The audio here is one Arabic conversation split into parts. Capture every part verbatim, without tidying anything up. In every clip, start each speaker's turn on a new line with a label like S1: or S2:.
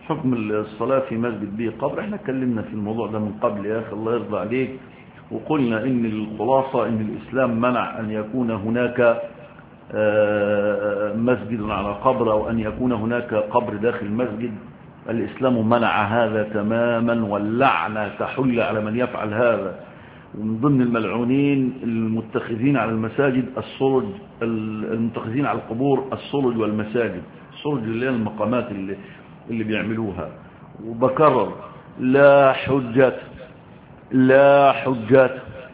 S1: حكم الصلاة في مسجد به قبر. احنا اتكلمنا في الموضوع ده من قبل يا أخي الله يرضى عليك، وقلنا إن الخلاصة إن الإسلام منع أن يكون هناك مسجد على قبر أو أن يكون هناك قبر داخل المسجد. الإسلام منع هذا تماما، واللعنة تحل على من يفعل هذا. ومن ضمن الملعونين المتخذين على المساجد الصلج، المتخذين على القبور الصلج والمساجد. الصلج اللي هي المقامات اللي, اللي بيعملوها. وبكرر لا حجة لا حجة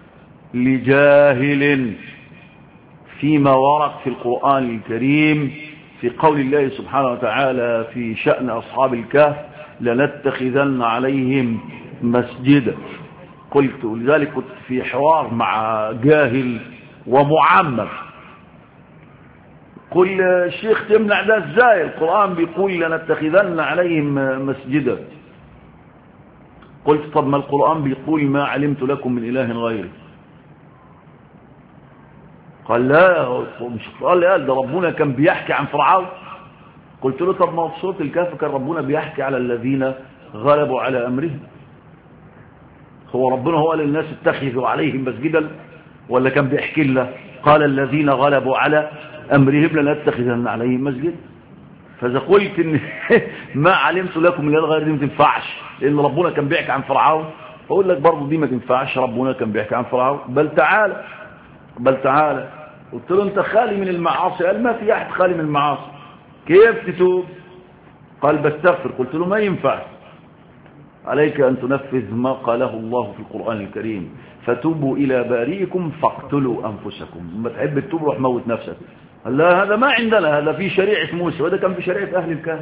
S1: لجاهل فيما ورد في القرآن الكريم في قول الله سبحانه وتعالى في شأن أصحاب الكهف لنتخذن عليهم مسجدا. قلت ولذلك كنت في حوار مع جاهل ومعمم، قل الشيخ تمنع ده ازاي؟ القرآن بيقول لنتخذن عليهم مسجدا. قلت طب ما القرآن بيقول ما علمت لكم من إله غيري. قال لا مش قال لا، ده ربنا كان بيحكي عن فرعون. قلت له طب ما في سورة الكهف كان ربنا بيحكي على الذين غلبوا على أمرهم. هو ربنا هو قال للناس اتخذوا عليهم مسجدا ولا كان بيحكي لنا قال الذين غلبوا على أمرهم لنتخذن عليهم مسجدا؟ فإذا قلت إن ما علمت لكم من الغير دي ما تنفعش لأن ربنا كان بيحكي عن فرعون، فأقول لك برضه دي ما تنفعش، ربنا كان بيحكي عن فرعون. بل تعالى بل تعالى قلت له أنت خالي من المعاصي. قال ما في أحد خالي من المعاصي. كيف تتوب؟ قال بستغفر. قلت له ما ينفع، عليك أن تنفذ ما قاله الله في القرآن الكريم فتوبوا إلى بارئكم فاقتلوا أنفسكم. لما تحب تتوب روح موت نفسك. قال لا هذا ما عندنا، هذا في شريعة موسى وهذا كان في شريعة أهل الكهف.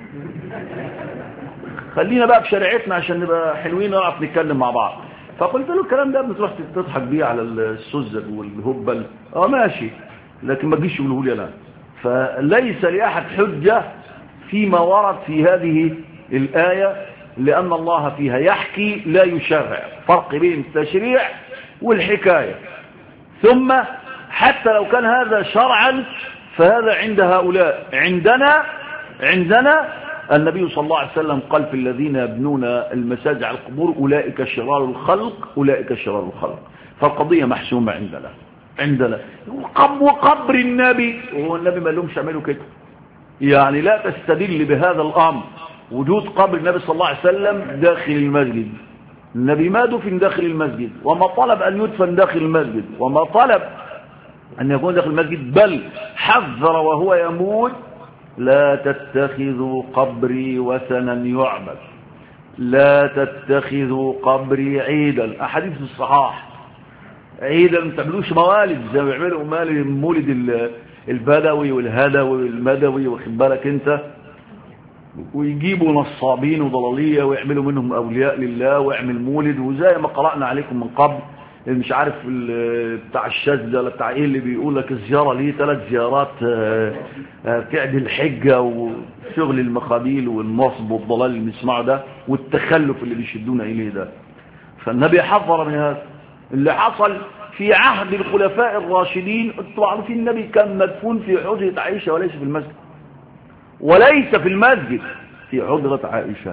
S1: خلينا بقى في شريعتنا عشان نبقى حلوين ونعرف نتكلم مع بعض. فقلت له الكلام ده بتروح تضحك بيه على السذج والهبل، اه ماشي، لكن ما تجيش تقوله لي انا. فليس لأحد حجة فيما ورد في هذه الآية، لأن الله فيها يحكي لا يشرع، فرق بين التشريع والحكاية. ثم حتى لو كان هذا شرعا فهذا عند هؤلاء. عندنا عندنا النبي صلى الله عليه وسلم قال في الذين يبنون المساجد على القبور أولئك شرار الخلق أولئك شرار الخلق. فالقضية محسومة عندنا عندنا وقبر النبي، وهو النبي ما لهمش يعملوا كده. يعني لا تستدل بهذا الأمر وجود قبر النبي صلى الله عليه وسلم داخل المسجد. النبي ما دفن داخل المسجد وما طلب أن يدفن داخل المسجد وما طلب أن يكون داخل المسجد، بل حذر وهو يموت لا تتخذوا قبري وثنا يعبد، لا تتخذوا قبري عيدا. أحاديث الصحاح عيدا ما تعملوش موالد زي ما بيعملوا مولد البدوي والهدوي والمدوي، واخد بالك انت، ويجيبوا نصابين وضلاليه ويعملوا منهم اولياء لله ويعمل مولد. وزي ما قرأنا عليكم من قبل مش عارف بتاع الشاذ ولا بتاع ايه اللي بيقول لك الزياره ليه ثلاث زيارات تعدل الحجه، وشغل المخابيل والنصب والضلال اللي بنسمعه ده والتخلف اللي بيشدونا اليه ده. فالنبي حذر من هذا. اللي حصل في عهد الخلفاء الراشدين، انتوا عارفين النبي كان مدفون في حجرة عائشة وليس في المسجد، وليس في المسجد، في حجرة عائشة.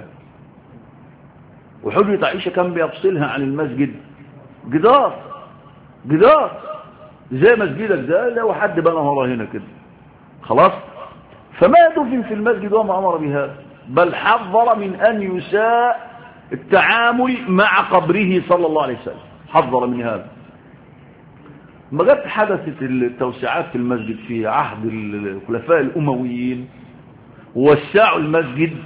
S1: وحجرة عائشة كان بيفصلها عن المسجد جدار جدار زي مسجدك ده لو حد بنى ورا هنا كده خلاص. فما دفن في المسجد وما امر بهذا، بل حذر من ان يساء التعامل مع قبره صلى الله عليه وسلم، حذر من هذا. ما جت حدثت التوسعات في المسجد في عهد الخلفاء الأمويين ووسعوا المسجد،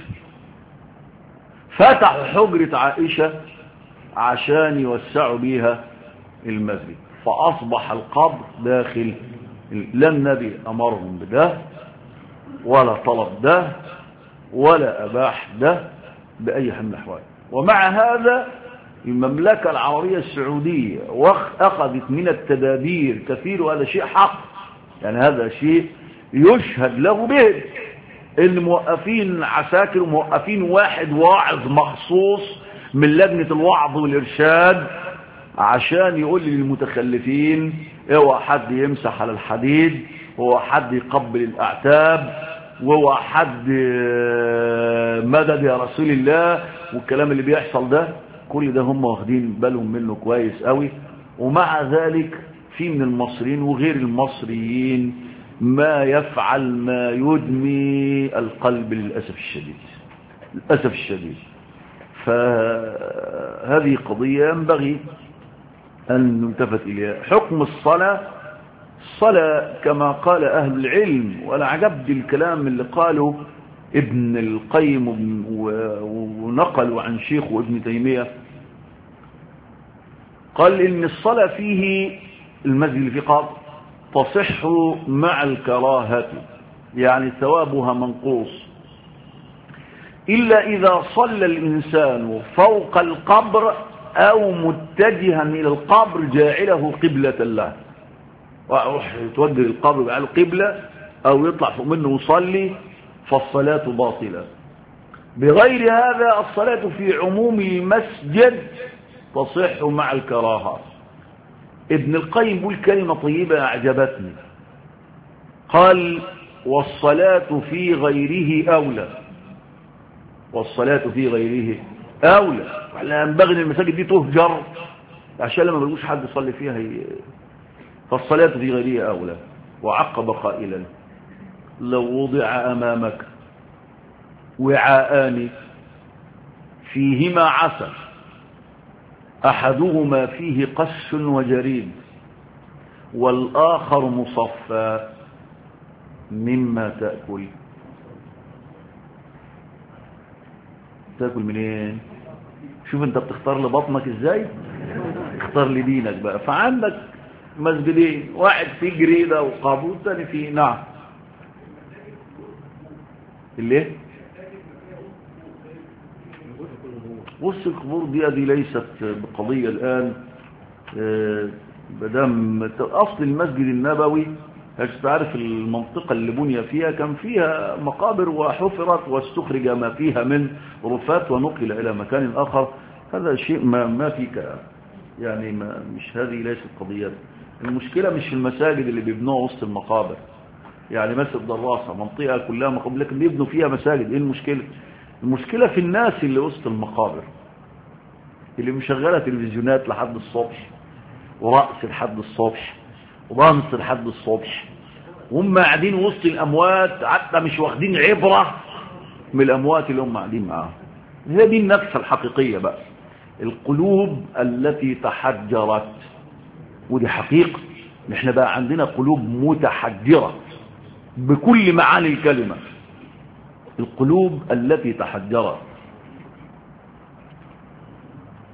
S1: فتحوا حجرة عائشة عشان يوسعوا بيها المسجد، فأصبح القبر داخل. لا النبي أمرهم بده ولا طلب ده ولا أباح ده بأي حال من الأحوال. ومع هذا المملكة العربية السعودية أخذت من التدابير كثير، وهذا شيء حق، يعني هذا شيء يشهد له به. الموقفين عساكر وموقفين واحد واعظ مخصوص من لجنة الوعظ والإرشاد عشان يقول للمتخلفين اوعى حد يمسح على الحديد، هو حد يقبل الأعتاب، وهو حد مدد يا رسول الله والكلام اللي بيحصل ده، كل ده هم واخدين بالهم منه كويس قوي. ومع ذلك في من المصريين وغير المصريين ما يفعل ما يدمي القلب للأسف الشديد، للأسف الشديد. فهذه قضية ينبغي أن نلتفت إليها. حكم الصلاة، الصلاة كما قال أهل العلم، وأنا عجبني الكلام اللي قاله ابن القيم ونقلوا عن شيخه ابن تيمية، قال إن الصلاة فيه المسجد اللي فيه قاض تصح مع الكراهة، يعني ثوابها منقوص، إلا إذا صلى الإنسان فوق القبر أو متجها إلى القبر جاعله قبلة له، وأروح يتوجه القبر يجعله قبلة أو يطلع فوق منه ويصلي، فالصلاة باطلة. بغير هذا الصلاة في عموم المسجد تصح مع الكراهة. ابن القيم يقول كلمة طيبة أعجبتني، قال والصلاة في غيره أولى، والصلاة في غيره أولى. لا ينبغي ان المساجد دي تهجر عشان لما ملوش حد يصلي فيها هي. فالصلاة في غيره أولى. وعقب قائلا لو وضع أمامك وعاءان فيهما عسل أحدهما فيه قش وجريد والآخر مصفى، مما تأكل؟ تأكل منين؟ شوف انت بتختار لبطنك ازاي، اختار لدينك بقى. فعندك مسجدين، واحد فيه جريدة وقابوس، ثاني فيه نعم اللي بص القبور دي دي ليست بقضية الآن. بدم أصل المسجد النبوي تعرف المنطقة اللي بني فيها كان فيها مقابر وحفرت واستخرج ما فيها من رفات ونقل إلى مكان آخر. هذا شيء ما, ما في كلام يعني، ما مش هذه ليست قضية. المشكلة مش في المساجد اللي بيبنوها وسط المقابر، يعني مسجد دراسة منطقة كلها مقابر لكن بيبنوا فيها مساجد. ايه المشكلة؟ المشكلة في الناس اللي وسط المقابر اللي مشغلة تلفزيونات لحد الصبح ورأس لحد الصبح وضمس لحد الصبح، وهم قاعدين وسط الأموات حتى مش واخدين عبرة من الأموات اللي هم قاعدين معاهم. هي دي النفس الحقيقية بقى، القلوب التي تحجرت. ودي حقيقة، نحن بقى عندنا قلوب متحجرة بكل معاني الكلمة، القلوب التي تحجرت.